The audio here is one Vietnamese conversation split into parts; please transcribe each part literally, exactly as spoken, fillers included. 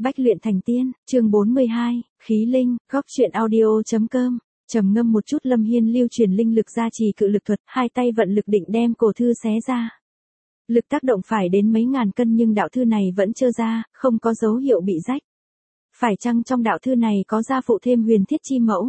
Bách luyện thành tiên, chương bốn mươi hai, khí linh, góc truyện audio.com. Trầm ngâm một chút, Lâm Hiên lưu truyền linh lực gia trì cự lực thuật, hai tay vận lực định đem cổ thư xé ra. Lực tác động phải đến mấy ngàn cân nhưng đạo thư này vẫn trơ ra, không có dấu hiệu bị rách. Phải chăng trong đạo thư này có gia phụ thêm huyền thiết chi mẫu?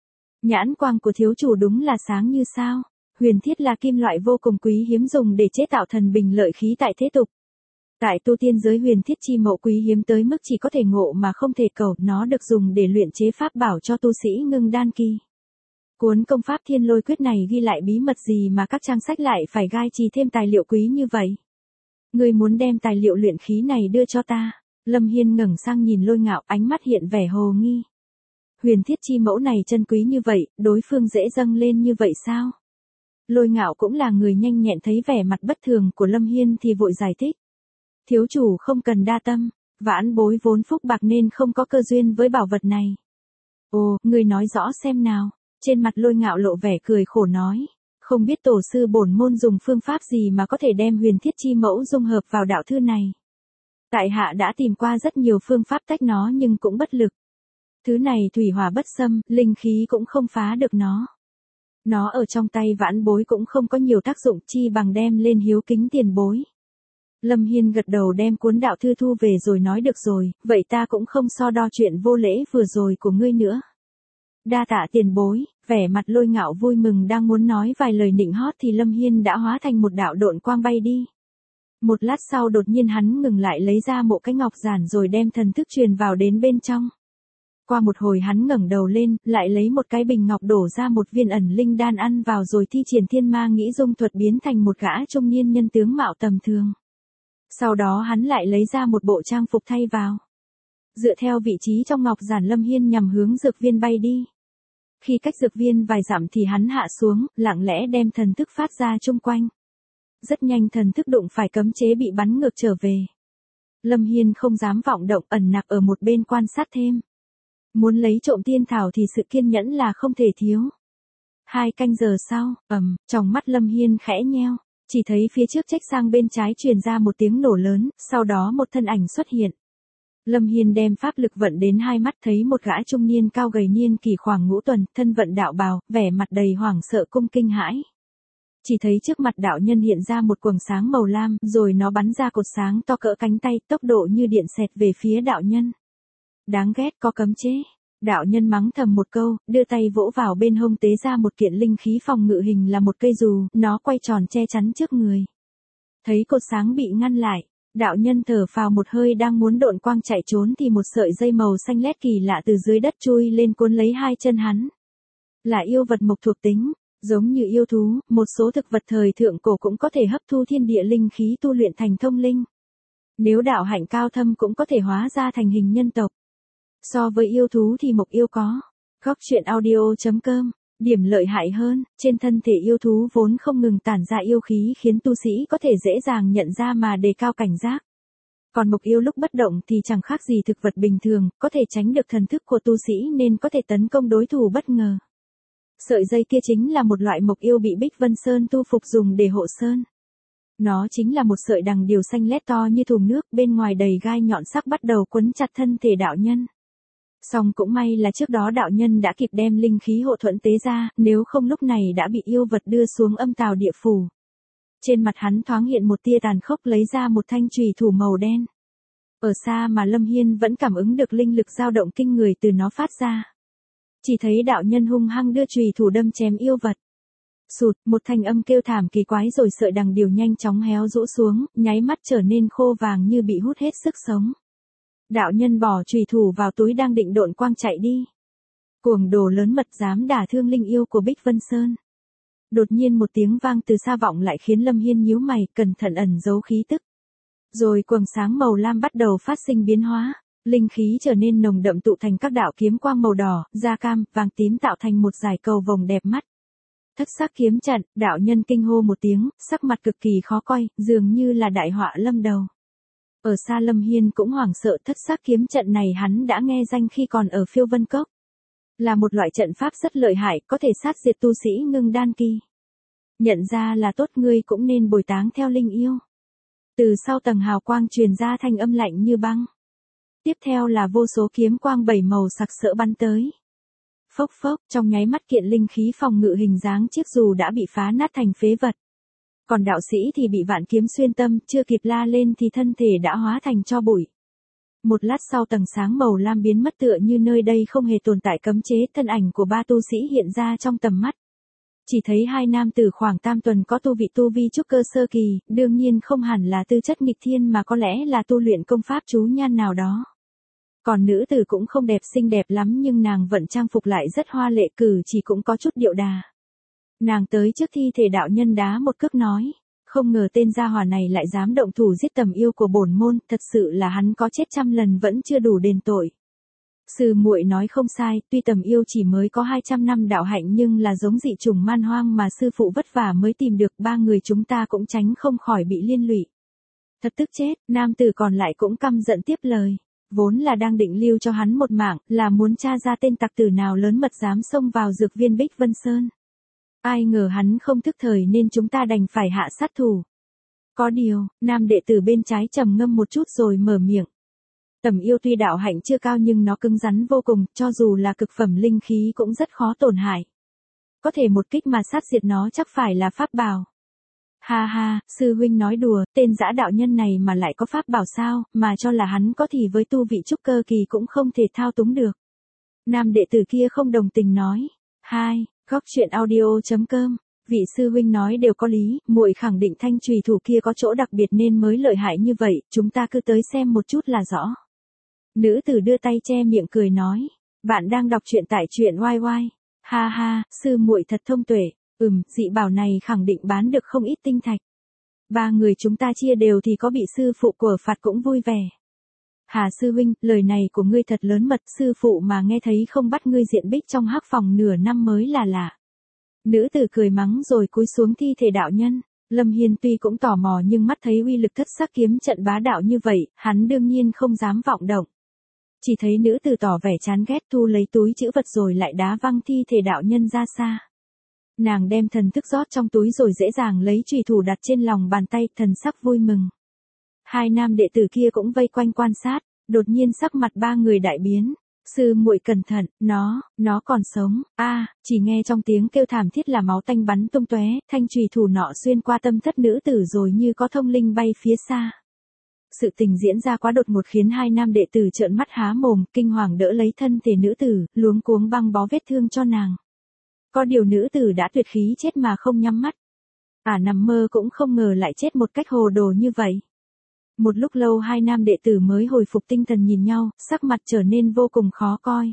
Nhãn quang của thiếu chủ đúng là sáng như sao. Huyền thiết là kim loại vô cùng quý hiếm dùng để chế tạo thần bình lợi khí tại thế tục. Tại tu tiên giới, huyền thiết chi mẫu quý hiếm tới mức chỉ có thể ngộ mà không thể cầu, nó được dùng để luyện chế pháp bảo cho tu sĩ ngưng đan kỳ. Cuốn công pháp Thiên Lôi Quyết này ghi lại bí mật gì mà các trang sách lại phải gai chì thêm tài liệu quý như vậy? Ngươi muốn đem tài liệu luyện khí này đưa cho ta? Lâm Hiên ngẩng sang nhìn Lôi Ngạo, ánh mắt hiện vẻ hồ nghi. Huyền thiết chi mẫu này chân quý như vậy, đối phương dễ dâng lên như vậy sao? Lôi Ngạo cũng là người nhanh nhẹn, thấy vẻ mặt bất thường của Lâm Hiên thì vội giải thích. Thiếu chủ không cần đa tâm, vãn bối vốn phúc bạc nên không có cơ duyên với bảo vật này. Ồ, ngươi nói rõ xem nào. Trên mặt Lôi Ngạo lộ vẻ cười khổ nói. Không biết tổ sư bổn môn dùng phương pháp gì mà có thể đem huyền thiết chi mẫu dung hợp vào đạo thư này. Tại hạ đã tìm qua rất nhiều phương pháp tách nó nhưng cũng bất lực. Thứ này thủy hỏa bất xâm, linh khí cũng không phá được nó. Nó ở trong tay vãn bối cũng không có nhiều tác dụng, chi bằng đem lên hiếu kính tiền bối. Lâm Hiên gật đầu, đem cuốn đạo thư thu về rồi nói được rồi, vậy ta cũng không so đo chuyện vô lễ vừa rồi của ngươi nữa. Đa tạ tiền bối. Vẻ mặt Lôi Ngạo vui mừng, đang muốn nói vài lời nịnh hót thì Lâm Hiên đã hóa thành một đạo độn quang bay đi. Một lát sau đột nhiên hắn ngừng lại, lấy ra một cái ngọc giản rồi đem thần thức truyền vào đến bên trong. Qua một hồi hắn ngẩng đầu lên, lại lấy một cái bình ngọc đổ ra một viên ẩn linh đan ăn vào rồi thi triển thiên ma nghĩ dung thuật biến thành một gã trung niên nhân tướng mạo tầm thường. Sau đó hắn lại lấy ra một bộ trang phục thay vào. Dựa theo vị trí trong ngọc giản, Lâm Hiên nhằm hướng dược viên bay đi. Khi cách dược viên vài dặm thì hắn hạ xuống, lặng lẽ đem thần thức phát ra chung quanh. Rất nhanh thần thức đụng phải cấm chế bị bắn ngược trở về. Lâm Hiên không dám vọng động, ẩn nặc ở một bên quan sát thêm. Muốn lấy trộm tiên thảo thì sự kiên nhẫn là không thể thiếu. Hai canh giờ sau, ầm, trong mắt Lâm Hiên khẽ nheo, chỉ thấy phía trước trách sang bên trái truyền ra một tiếng nổ lớn, sau đó một thân ảnh xuất hiện. Lâm Hiên đem pháp lực vận đến hai mắt, thấy một gã trung niên cao gầy niên kỳ khoảng ngũ tuần, thân vận đạo bào, vẻ mặt đầy hoảng sợ cung kinh hãi. Chỉ thấy trước mặt đạo nhân hiện ra một quầng sáng màu lam, rồi nó bắn ra cột sáng to cỡ cánh tay, tốc độ như điện xẹt về phía đạo nhân. Đáng ghét, có cấm chế. Đạo nhân mắng thầm một câu, đưa tay vỗ vào bên hông tế ra một kiện linh khí phòng ngự hình là một cây dù, nó quay tròn che chắn trước người. Thấy cột sáng bị ngăn lại, đạo nhân thở phào một hơi, đang muốn độn quang chạy trốn thì một sợi dây màu xanh lét kỳ lạ từ dưới đất chui lên cuốn lấy hai chân hắn. Là yêu vật mộc thuộc tính, giống như yêu thú, một số thực vật thời thượng cổ cũng có thể hấp thu thiên địa linh khí tu luyện thành thông linh. Nếu đạo hạnh cao thâm cũng có thể hóa ra thành hình nhân tộc. So với yêu thú thì mộc yêu có. Góc truyện audio.com. Điểm lợi hại hơn, trên thân thể yêu thú vốn không ngừng tản ra yêu khí khiến tu sĩ có thể dễ dàng nhận ra mà đề cao cảnh giác. Còn mộc yêu lúc bất động thì chẳng khác gì thực vật bình thường, có thể tránh được thần thức của tu sĩ nên có thể tấn công đối thủ bất ngờ. Sợi dây kia chính là một loại mộc yêu bị Bích Vân Sơn tu phục dùng để hộ sơn. Nó chính là một sợi đằng điều xanh lét to như thùng nước, bên ngoài đầy gai nhọn sắc, bắt đầu quấn chặt thân thể đạo nhân. Song cũng may là trước đó đạo nhân đã kịp đem linh khí hộ thuẫn tế ra, nếu không lúc này đã bị yêu vật đưa xuống âm tào địa phủ. Trên mặt hắn thoáng hiện một tia tàn khốc, lấy ra một thanh chùy thủ màu đen. Ở xa mà Lâm Hiên vẫn cảm ứng được linh lực dao động kinh người từ nó phát ra. Chỉ thấy đạo nhân hung hăng đưa chùy thủ đâm chém yêu vật. Sụt, một thanh âm kêu thảm kỳ quái rồi sợi đằng điều nhanh chóng héo rũ xuống, nháy mắt trở nên khô vàng như bị hút hết sức sống. Đạo nhân bỏ chùy thủ vào túi đang định độn quang chạy đi. Cuồng đồ lớn mật dám đả thương linh yêu của Bích Vân Sơn. Đột nhiên một tiếng vang từ xa vọng lại khiến Lâm Hiên nhíu mày, cẩn thận ẩn giấu khí tức. Rồi quầng sáng màu lam bắt đầu phát sinh biến hóa, linh khí trở nên nồng đậm, tụ thành các đạo kiếm quang màu đỏ, da cam, vàng tím tạo thành một dải cầu vồng đẹp mắt. Thất sắc kiếm trận, đạo nhân kinh hô một tiếng, sắc mặt cực kỳ khó coi, dường như là đại họa lâm đầu. Ở xa Lâm Hiên cũng hoảng sợ, thất sắc kiếm trận này hắn đã nghe danh khi còn ở Phiêu Vân Cốc. Là một loại trận pháp rất lợi hại, có thể sát diệt tu sĩ ngưng đan kỳ. Nhận ra là tốt, ngươi cũng nên bồi táng theo linh yêu. Từ sau tầng hào quang truyền ra thanh âm lạnh như băng. Tiếp theo là vô số kiếm quang bảy màu sặc sỡ bắn tới. Phốc phốc, trong nháy mắt kiện linh khí phòng ngự hình dáng chiếc dù đã bị phá nát thành phế vật. Còn đạo sĩ thì bị vạn kiếm xuyên tâm, chưa kịp la lên thì thân thể đã hóa thành tro bụi. Một lát sau tầng sáng màu lam biến mất tựa như nơi đây không hề tồn tại cấm chế, thân ảnh của ba tu sĩ hiện ra trong tầm mắt. Chỉ thấy hai nam tử khoảng tam tuần có tu vị tu vi trúc cơ sơ kỳ, đương nhiên không hẳn là tư chất nghịch thiên mà có lẽ là tu luyện công pháp chú nhan nào đó. Còn nữ tử cũng không đẹp xinh đẹp lắm nhưng nàng vẫn trang phục lại rất hoa lệ, cử chỉ cũng có chút điệu đà. Nàng tới trước thi thể đạo nhân đá một cước nói, không ngờ tên gia hỏa này lại dám động thủ giết tầm yêu của bổn môn, thật sự là hắn có chết trăm lần vẫn chưa đủ đền tội. Sư muội nói không sai, tuy tầm yêu chỉ mới có hai trăm năm đạo hạnh nhưng là giống dị chủng man hoang mà sư phụ vất vả mới tìm được, ba người chúng ta cũng tránh không khỏi bị liên lụy. Thật tức chết, nam tử còn lại cũng căm giận tiếp lời. Vốn là đang định lưu cho hắn một mạng, là muốn tra ra tên tặc tử nào lớn mật dám xông vào dược viên Bích Vân Sơn. Ai ngờ hắn không thức thời nên chúng ta đành phải hạ sát thủ. Có điều, nam đệ tử bên trái trầm ngâm một chút rồi mở miệng. Tầm yêu tuy đạo hạnh chưa cao nhưng nó cứng rắn vô cùng, cho dù là cực phẩm linh khí cũng rất khó tổn hại. Có thể một kích mà sát diệt nó chắc phải là pháp bảo. Ha ha, sư huynh nói đùa, tên dã đạo nhân này mà lại có pháp bảo sao, mà cho là hắn có thì với tu vị trúc cơ kỳ cũng không thể thao túng được. Nam đệ tử kia không đồng tình nói. Hai, góc truyện audio chấm com, vị sư huynh nói đều có lý, muội khẳng định thanh chùy thủ kia có chỗ đặc biệt nên mới lợi hại như vậy, chúng ta cứ tới xem một chút là rõ. Nữ tử đưa tay che miệng cười nói, bạn đang đọc truyện tại truyện oai oai. Ha ha, sư muội thật thông tuệ. Ừm, dị bảo này khẳng định bán được không ít tinh thạch. Ba người chúng ta chia đều thì có bị sư phụ của phạt cũng vui vẻ. Hà sư huynh, lời này của ngươi thật lớn mật, sư phụ mà nghe thấy không bắt ngươi diện bích trong hắc phòng nửa năm mới là lạ. Nữ tử cười mắng rồi cúi xuống thi thể đạo nhân. Lâm Hiên tuy cũng tò mò nhưng mắt thấy uy lực thất sắc kiếm trận bá đạo như vậy, hắn đương nhiên không dám vọng động. Chỉ thấy nữ tử tỏ vẻ chán ghét thu lấy túi trữ vật rồi lại đá văng thi thể đạo nhân ra xa. Nàng đem thần thức rót trong túi rồi dễ dàng lấy chùy thủ đặt trên lòng bàn tay, thần sắc vui mừng. Hai nam đệ tử kia cũng vây quanh quan sát, đột nhiên sắc mặt ba người đại biến. Sư muội cẩn thận, nó, nó còn sống. A, chỉ nghe trong tiếng kêu thảm thiết là máu tanh bắn tung tóe, thanh chùy thủ nọ xuyên qua tâm thất nữ tử rồi như có thông linh bay phía xa. Sự tình diễn ra quá đột ngột khiến hai nam đệ tử trợn mắt há mồm, kinh hoàng đỡ lấy thân thể nữ tử, luống cuống băng bó vết thương cho nàng. Có điều nữ tử đã tuyệt khí chết mà không nhắm mắt. À nằm mơ cũng không ngờ lại chết một cách hồ đồ như vậy. Một lúc lâu hai nam đệ tử mới hồi phục tinh thần nhìn nhau, sắc mặt trở nên vô cùng khó coi.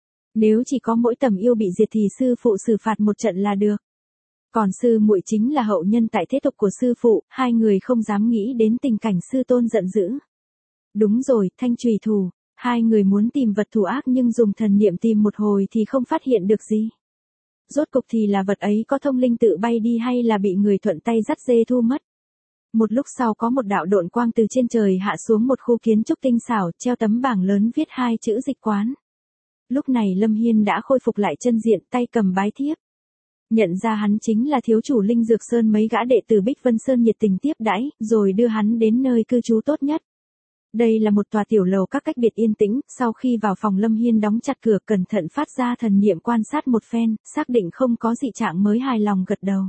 Nếu chỉ có mỗi tầm yêu bị diệt thì sư phụ xử phạt một trận là được. Còn sư muội chính là hậu nhân tại thế tục của sư phụ, hai người không dám nghĩ đến tình cảnh sư tôn giận dữ. Đúng rồi, thanh chùy thủ, hai người muốn tìm vật thủ ác nhưng dùng thần niệm tìm một hồi thì không phát hiện được gì. Rốt cục thì là vật ấy có thông linh tự bay đi hay là bị người thuận tay dắt dê thu mất. Một lúc sau có một đạo độn quang từ trên trời hạ xuống một khu kiến trúc tinh xảo, treo tấm bảng lớn viết hai chữ dịch quán. Lúc này Lâm Hiên đã khôi phục lại chân diện, tay cầm bái thiếp. Nhận ra hắn chính là thiếu chủ Linh Dược Sơn, mấy gã đệ tử Bích Vân Sơn nhiệt tình tiếp đãi, rồi đưa hắn đến nơi cư trú tốt nhất. Đây là một tòa tiểu lầu các cách biệt yên tĩnh, sau khi vào phòng Lâm Hiên đóng chặt cửa cẩn thận phát ra thần niệm quan sát một phen, xác định không có dị trạng mới hài lòng gật đầu.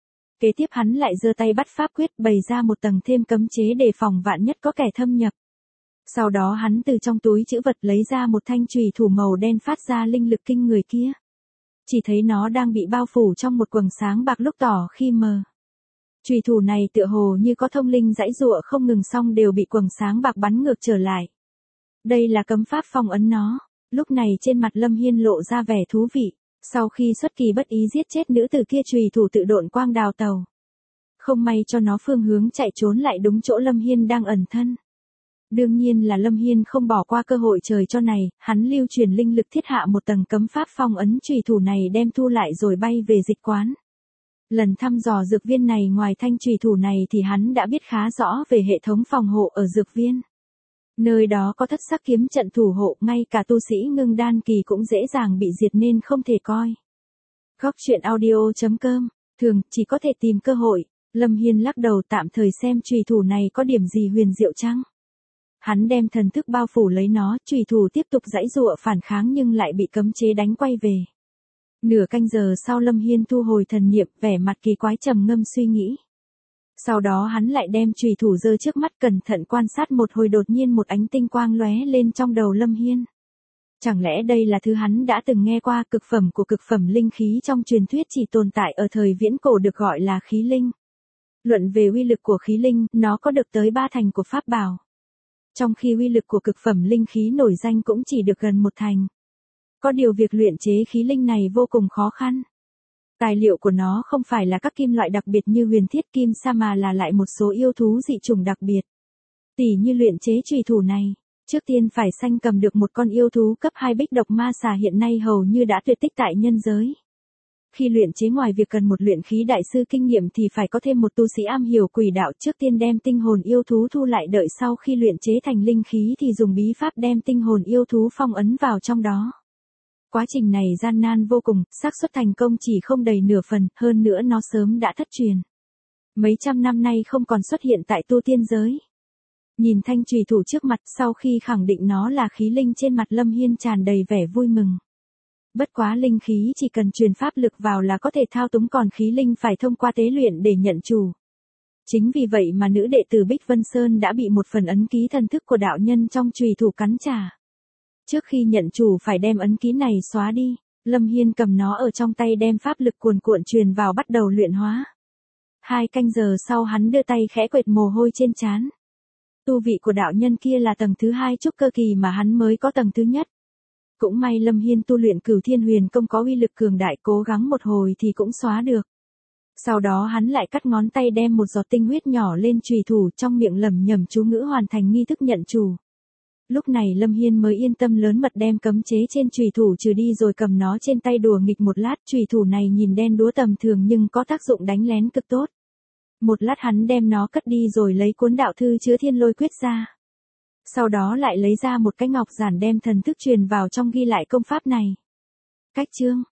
Kế tiếp hắn lại giơ tay bắt pháp quyết bày ra một tầng thêm cấm chế đề phòng vạn nhất có kẻ thâm nhập. Sau đó hắn từ trong túi trữ vật lấy ra một thanh chùy thủ màu đen phát ra linh lực kinh người kia. Chỉ thấy nó đang bị bao phủ trong một quầng sáng bạc lúc tỏ khi mờ. Chùy thủ này tựa hồ như có thông linh giãy giụa không ngừng xong đều bị quầng sáng bạc bắn ngược trở lại. Đây là cấm pháp phong ấn nó. Lúc này trên mặt Lâm Hiên lộ ra vẻ thú vị. Sau khi xuất kỳ bất ý giết chết nữ tử kia, chùy thủ tự độn quang đào tàu. Không may cho nó phương hướng chạy trốn lại đúng chỗ Lâm Hiên đang ẩn thân. Đương nhiên là Lâm Hiên không bỏ qua cơ hội trời cho này, hắn lưu truyền linh lực thiết hạ một tầng cấm pháp phong ấn chùy thủ này đem thu lại rồi bay về dịch quán. Lần thăm dò dược viên này ngoài thanh chùy thủ này thì hắn đã biết khá rõ về hệ thống phòng hộ ở dược viên. Nơi đó có thất sắc kiếm trận thủ hộ, ngay cả tu sĩ ngưng đan kỳ cũng dễ dàng bị diệt nên không thể coi. Góc truyện audio chấm com, thường chỉ có thể tìm cơ hội. Lâm Hiên lắc đầu, tạm thời xem chùy thủ này có điểm gì huyền diệu chăng? Hắn đem thần thức bao phủ lấy nó, chủy thủ tiếp tục giãy giụa phản kháng nhưng lại bị cấm chế đánh quay về. Nửa canh giờ sau Lâm Hiên thu hồi thần niệm, vẻ mặt kỳ quái trầm ngâm suy nghĩ. Sau đó hắn lại đem chùy thủ giơ trước mắt cẩn thận quan sát một hồi, đột nhiên một ánh tinh quang lóe lên trong đầu Lâm Hiên. Chẳng lẽ đây là thứ hắn đã từng nghe qua, cực phẩm của cực phẩm linh khí trong truyền thuyết chỉ tồn tại ở thời viễn cổ được gọi là khí linh. Luận về uy lực của khí linh, nó có được tới ba thành của pháp bảo. Trong khi uy lực của cực phẩm linh khí nổi danh cũng chỉ được gần một thành. Có điều việc luyện chế khí linh này vô cùng khó khăn. Tài liệu của nó không phải là các kim loại đặc biệt như huyền thiết kim sa mà là lại một số yêu thú dị chủng đặc biệt. Tỉ như luyện chế chùy thủ này, trước tiên phải sanh cầm được một con yêu thú cấp hai bích độc ma xà hiện nay hầu như đã tuyệt tích tại nhân giới. Khi luyện chế ngoài việc cần một luyện khí đại sư kinh nghiệm thì phải có thêm một tu sĩ am hiểu quỷ đạo, trước tiên đem tinh hồn yêu thú thu lại, đợi sau khi luyện chế thành linh khí thì dùng bí pháp đem tinh hồn yêu thú phong ấn vào trong đó. Quá trình này gian nan vô cùng, xác suất thành công chỉ không đầy nửa phần, hơn nữa nó sớm đã thất truyền. Mấy trăm năm nay không còn xuất hiện tại tu tiên giới. Nhìn thanh chùy thủ trước mặt, sau khi khẳng định nó là khí linh, trên mặt Lâm Hiên tràn đầy vẻ vui mừng. Bất quá linh khí chỉ cần truyền pháp lực vào là có thể thao túng, còn khí linh phải thông qua tế luyện để nhận chủ. Chính vì vậy mà nữ đệ tử Bích Vân Sơn đã bị một phần ấn ký thần thức của đạo nhân trong chùy thủ cắn trả. Trước khi nhận chủ phải đem ấn ký này xóa đi. Lâm Hiên cầm nó ở trong tay, đem pháp lực cuồn cuộn truyền vào, bắt đầu luyện hóa. Hai canh giờ sau hắn đưa tay khẽ quệt mồ hôi trên trán. Tu vị của đạo nhân kia là tầng thứ hai trúc cơ kỳ mà hắn mới có tầng thứ nhất. Cũng may Lâm Hiên tu luyện Cửu Thiên Huyền Công có uy lực cường đại, cố gắng một hồi thì cũng xóa được. Sau đó hắn lại cắt ngón tay, đem một giọt tinh huyết nhỏ lên chùy thủ, trong miệng lẩm nhẩm chú ngữ hoàn thành nghi thức nhận chủ. Lúc này Lâm Hiên mới yên tâm lớn mật đem cấm chế trên chùy thủ trừ đi, rồi cầm nó trên tay đùa nghịch một lát. Chùy thủ này nhìn đen đúa tầm thường nhưng có tác dụng đánh lén cực tốt. Một lát hắn đem nó cất đi rồi lấy cuốn đạo thư chứa Thiên Lôi Quyết ra. Sau đó lại lấy ra một cái ngọc giản, đem thần thức truyền vào trong ghi lại công pháp này. Cách chương